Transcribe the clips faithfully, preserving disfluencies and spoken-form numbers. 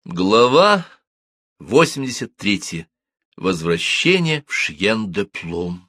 Глава восемьдесят третья. Возвращение в Шьен-де-Плом.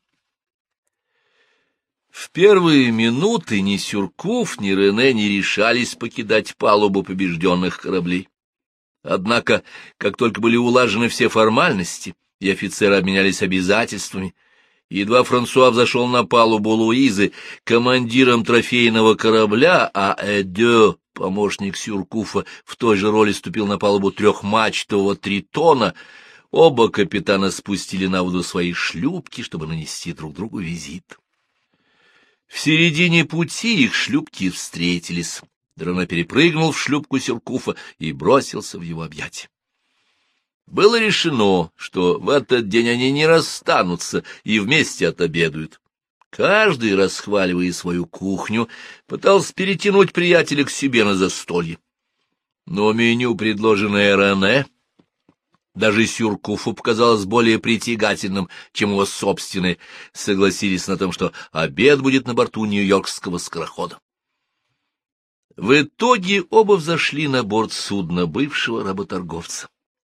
В первые минуты ни Сюркуф, ни Рене не решались покидать палубу побежденных кораблей. Однако, как только были улажены все формальности, и офицеры обменялись обязательствами, едва Франсуа взошел на палубу Луизы, командиром трофейного корабля, а Эдё, помощник Сюркуфа, в той же роли ступил на палубу трехмачтового Тритона, оба капитана спустили на воду свои шлюпки, чтобы нанести друг другу визит. В середине пути их шлюпки встретились. Рене перепрыгнул в шлюпку Сюркуфа и бросился в его объятия. Было решено, что в этот день они не расстанутся и вместе отобедают. Каждый, расхваливая свою кухню, пытался перетянуть приятеля к себе на застолье. Но меню, предложенное Рене, даже Сюркуфу показалось более притягательным, чем его собственное. Согласились на том, что обед будет на борту нью-йоркского скорохода. В итоге оба взошли на борт судна бывшего работорговца.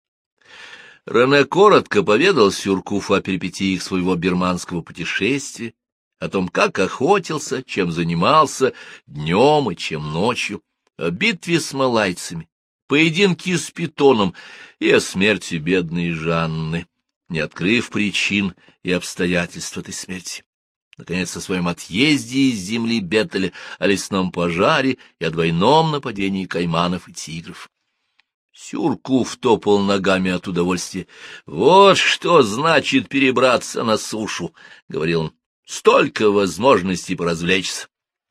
Рене коротко поведал Сюркуфу о перипетиях своего бирманского путешествия, о том, как охотился, чем занимался днем и чем ночью, о битве с малайцами, поединке с питоном и о смерти бедной Жанны, не открыв причин и обстоятельств этой смерти. Наконец, о своем отъезде из земли Бетеля, о лесном пожаре и о двойном нападении кайманов и тигров. Сюркуф топал ногами от удовольствия. — Вот что значит перебраться на сушу, — говорил он. — Столько возможностей поразвлечься.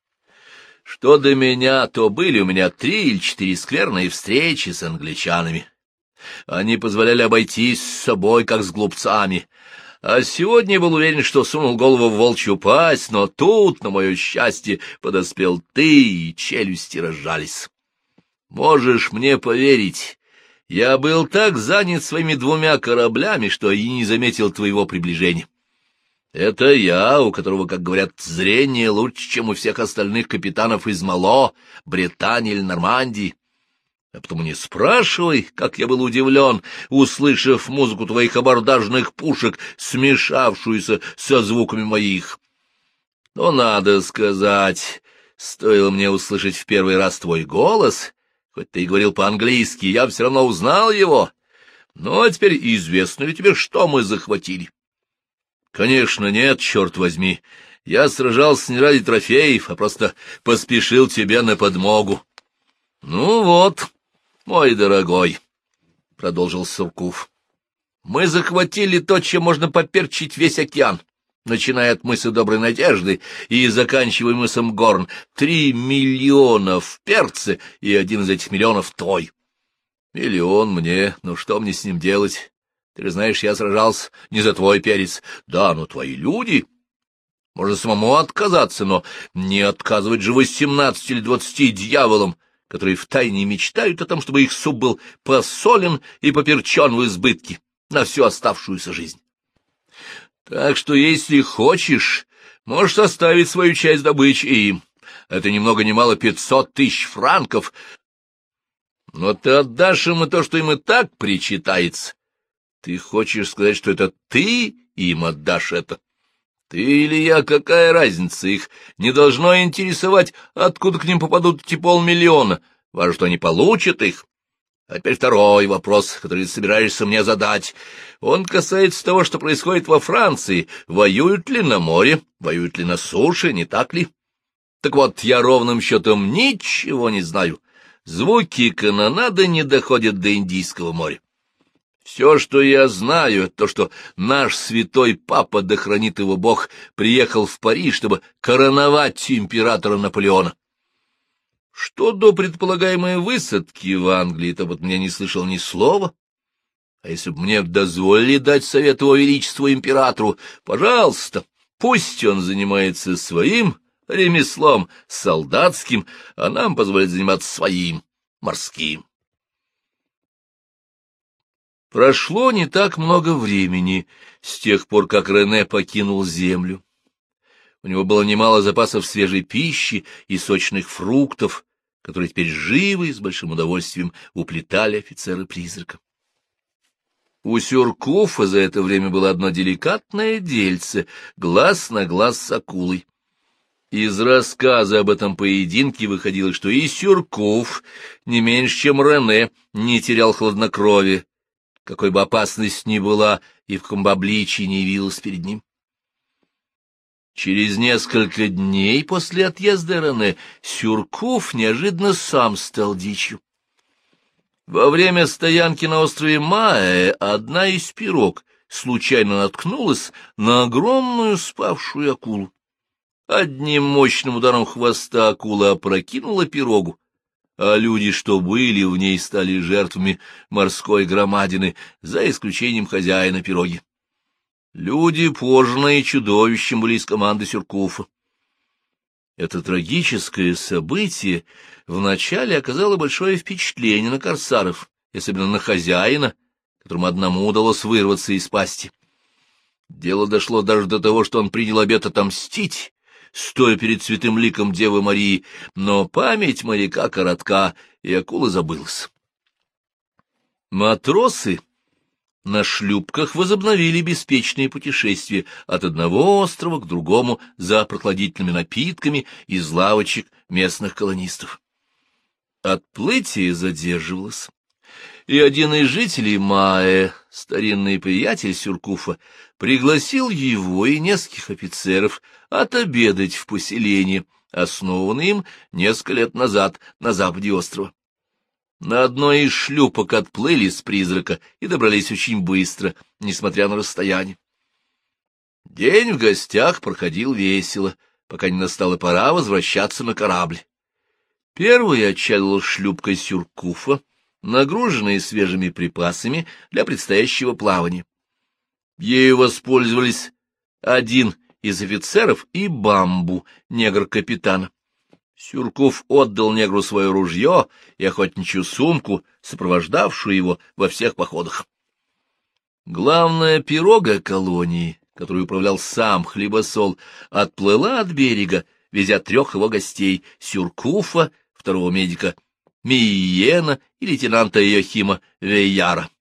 Что до меня, то были у меня три или четыре скверные встречи с англичанами. Они позволяли обойтись с собой, как с глупцами. А сегодня я был уверен, что сунул голову в волчью пасть, но тут, на мое счастье, подоспел ты, и челюсти разжались. Можешь мне поверить, я был так занят своими двумя кораблями, что и не заметил твоего приближения. Это я, у которого, как говорят, зрение лучше, чем у всех остальных капитанов из Мало, Британии или Нормандии. А потому не спрашивай, как я был удивлен, услышав музыку твоих абордажных пушек, смешавшуюся со звуками моих. Но, надо сказать, стоило мне услышать в первый раз твой голос, хоть ты и говорил по-английски, я все равно узнал его. Ну, а теперь известно ли тебе, что мы захватили? Конечно, нет, черт возьми. Я сражался не ради трофеев, а просто поспешил тебе на подмогу. Ну вот, мой дорогой, — продолжил Сюркуф, — мы захватили то, чем можно поперчить весь океан, начиная от мыса Доброй Надежды и заканчивая мысом Горн. Три миллиона в перце, и один из этих миллионов твой. Миллион мне, ну что мне с ним делать? Ты же знаешь, я сражался не за твой перец. Да, но твои люди. Можно самому отказаться, но не отказывать же восемнадцати или двадцати дьяволам, которые втайне мечтают о том, чтобы их суп был посолен и поперчен в избытке на всю оставшуюся жизнь. Так что, если хочешь, можешь оставить свою часть добычи им. Это ни много ни мало пятьсот тысяч франков. Но ты отдашь им и то, что им и так причитается. Ты хочешь сказать, что это ты им отдашь это? Ты или я, какая разница? Их не должно интересовать, откуда к ним попадут эти полмиллиона. Важно, что они получат их. А теперь второй вопрос, который ты собираешься мне задать. Он касается того, что происходит во Франции. Воюют ли на море, воюют ли на суше, не так ли? Так вот, я ровным счетом ничего не знаю. Звуки канонады не доходят до Индийского моря. Все, что я знаю, то, что наш святой папа, да хранит его Бог, приехал в Париж, чтобы короновать императора Наполеона. Что до предполагаемой высадки в Англии, то вот мне не слышал ни слова. А если бы мне дозволили дать совет его величеству императору, пожалуйста, пусть он занимается своим ремеслом, солдатским, а нам позволят заниматься своим, морским. Прошло не так много времени с тех пор, как Рене покинул землю. У него было немало запасов свежей пищи и сочных фруктов, которые теперь живы и с большим удовольствием уплетали офицеры-призрака. У Сюркуфа за это время было одно деликатное дельце — глаз на глаз с акулой. Из рассказа об этом поединке выходило, что и Сюркуф, не меньше, чем Рене, не терял хладнокровия, какой бы опасность ни была и в каком бы обличии не явилась перед ним. Через несколько дней после отъезда Рене Сюркуф неожиданно сам стал дичью. Во время стоянки на острове Маэ одна из пирог случайно наткнулась на огромную спавшую акулу. Одним мощным ударом хвоста акула опрокинула пирогу, а люди, что были в ней, стали жертвами морской громадины, за исключением хозяина пироги. Люди, пожранные чудовищем, были из команды Сюркуфа. Это трагическое событие вначале оказало большое впечатление на корсаров, особенно на хозяина, которому одному удалось вырваться из пасти. Дело дошло даже до того, что он принял обет отомстить, стоя перед святым ликом Девы Марии, но память моряка коротка, и акула забылась. Матросы на шлюпках возобновили беспечные путешествия от одного острова к другому за прохладительными напитками из лавочек местных колонистов. Отплытие задерживалось, и один из жителей Маэ, старинный приятель Сюркуфа, пригласил его и нескольких офицеров отобедать в поселении, основанное им несколько лет назад на западе острова. На одной из шлюпок отплыли с призрака и добрались очень быстро, несмотря на расстояние. День в гостях проходил весело, пока не настала пора возвращаться на корабль. Первой отчалила шлюпка Сюркуфа, нагруженная свежими припасами для предстоящего плавания. Ею воспользовались один из офицеров и Бамбу, негр-капитана. Сюркуф отдал негру свое ружье и охотничью сумку, сопровождавшую его во всех походах. Главная пирога колонии, которую управлял сам Хлебосол, отплыла от берега, везя трех его гостей — Сюркуфа, второго медика Миена и лейтенанта Йохима Вейяра.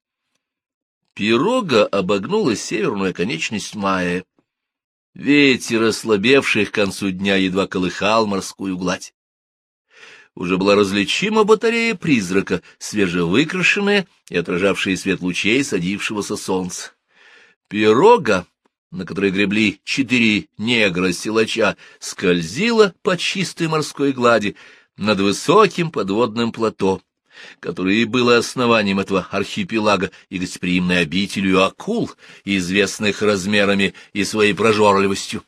Пирога обогнула северную оконечность Маэ. Ветер, ослабевший к концу дня, едва колыхал морскую гладь. Уже была различима батарея призрака, свежевыкрашенная и отражавшая свет лучей садившегося солнца. Пирога, на которой гребли четыре негра-силача, скользила по чистой морской глади над высоким подводным плато, которое и было основанием этого архипелага и гостеприимной обителью акул, известных размерами и своей прожорливостью.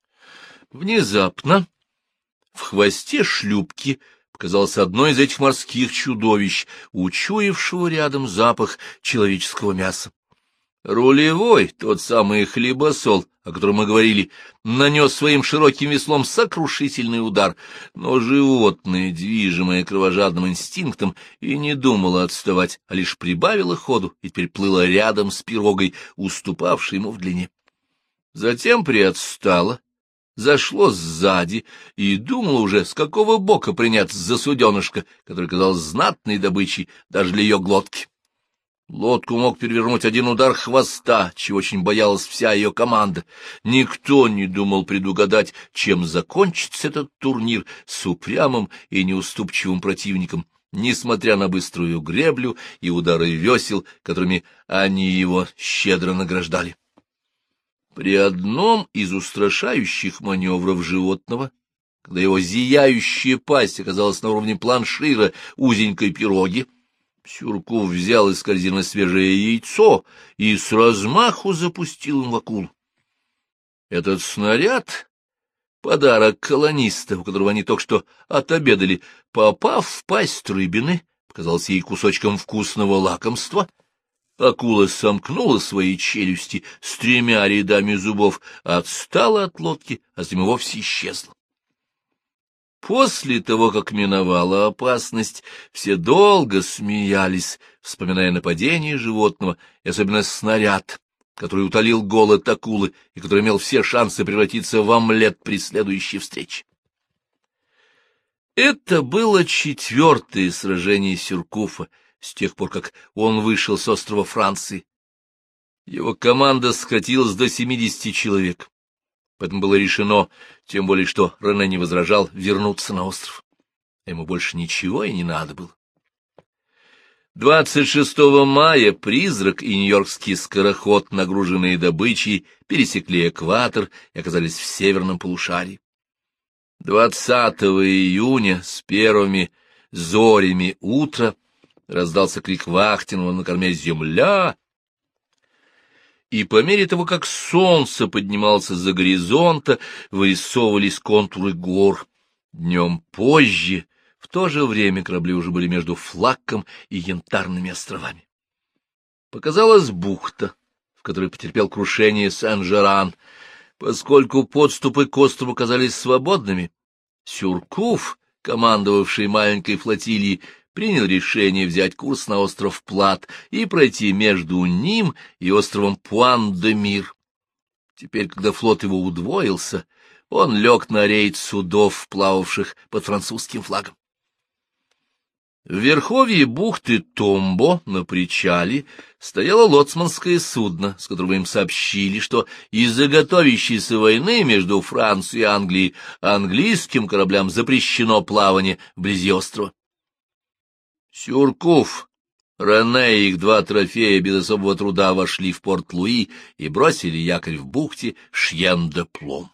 Внезапно в хвосте шлюпки показалось одно из этих морских чудовищ, учуявшего рядом запах человеческого мяса. Рулевой, тот самый Хлебосол, о котором мы говорили, нанес своим широким веслом сокрушительный удар, но животное, движимое кровожадным инстинктом, и не думало отставать, а лишь прибавило ходу и теперь плыло рядом с пирогой, уступавшей ему в длине. Затем приотстало, зашло сзади и думало уже, с какого бока приняться за суденышко, которое казалось знатной добычей даже для ее глотки. Лодку мог перевернуть один удар хвоста, чего очень боялась вся ее команда. Никто не думал предугадать, чем закончится этот турнир с упрямым и неуступчивым противником, несмотря на быструю греблю и удары весел, которыми они его щедро награждали. При одном из устрашающих маневров животного, когда его зияющая пасть оказалась на уровне планшира узенькой пироги, Сюркуф взял из корзины свежее яйцо и с размаху запустил им в акулу. Этот снаряд, подарок колониста, у которого они только что отобедали, попав в пасть рыбины, показался ей кусочком вкусного лакомства. Акула сомкнула свои челюсти с тремя рядами зубов, отстала от лодки, а затем и вовсе исчезла. После того, как миновала опасность, все долго смеялись, вспоминая нападение животного, и особенно снаряд, который утолил голод акулы и который имел все шансы превратиться в омлет при следующей встрече. Это было четвертое сражение Сюркуфа с тех пор, как он вышел с острова Франции. Его команда сократилась до семидесяти человек, поэтому было решено, тем более что Рене не возражал, вернуться на остров. Ему больше ничего и не надо было. двадцать шестого мая «Призрак» и нью-йоркский скороход, нагруженные добычей, пересекли экватор и оказались в северном полушарии. двадцатого июня с первыми зорями утра раздался крик вахтенного на корме «Земля!», и по мере того, как солнце поднималось за горизонта, вырисовывались контуры гор. Днем позже, в то же время, корабли уже были между Флаком и Янтарными островами. Показалась бухта, в которой потерпел крушение Сен-Жеран. Поскольку подступы к острову казались свободными, Сюркуф, командовавший маленькой флотилией, принял решение взять курс на остров Плат и пройти между ним и островом Пуан-де-Мир. Теперь, когда флот его удвоился, он лег на рейд судов, плававших под французским флагом. В верховье бухты Томбо на причале стояло лоцманское судно, с которого им сообщили, что из-за готовящейся войны между Францией и Англией английским кораблям запрещено плавание вблизи острова. Сюркуф, Рене и их два трофея без особого труда вошли в порт Луи и бросили якорь в бухте Шьен-де-Плом.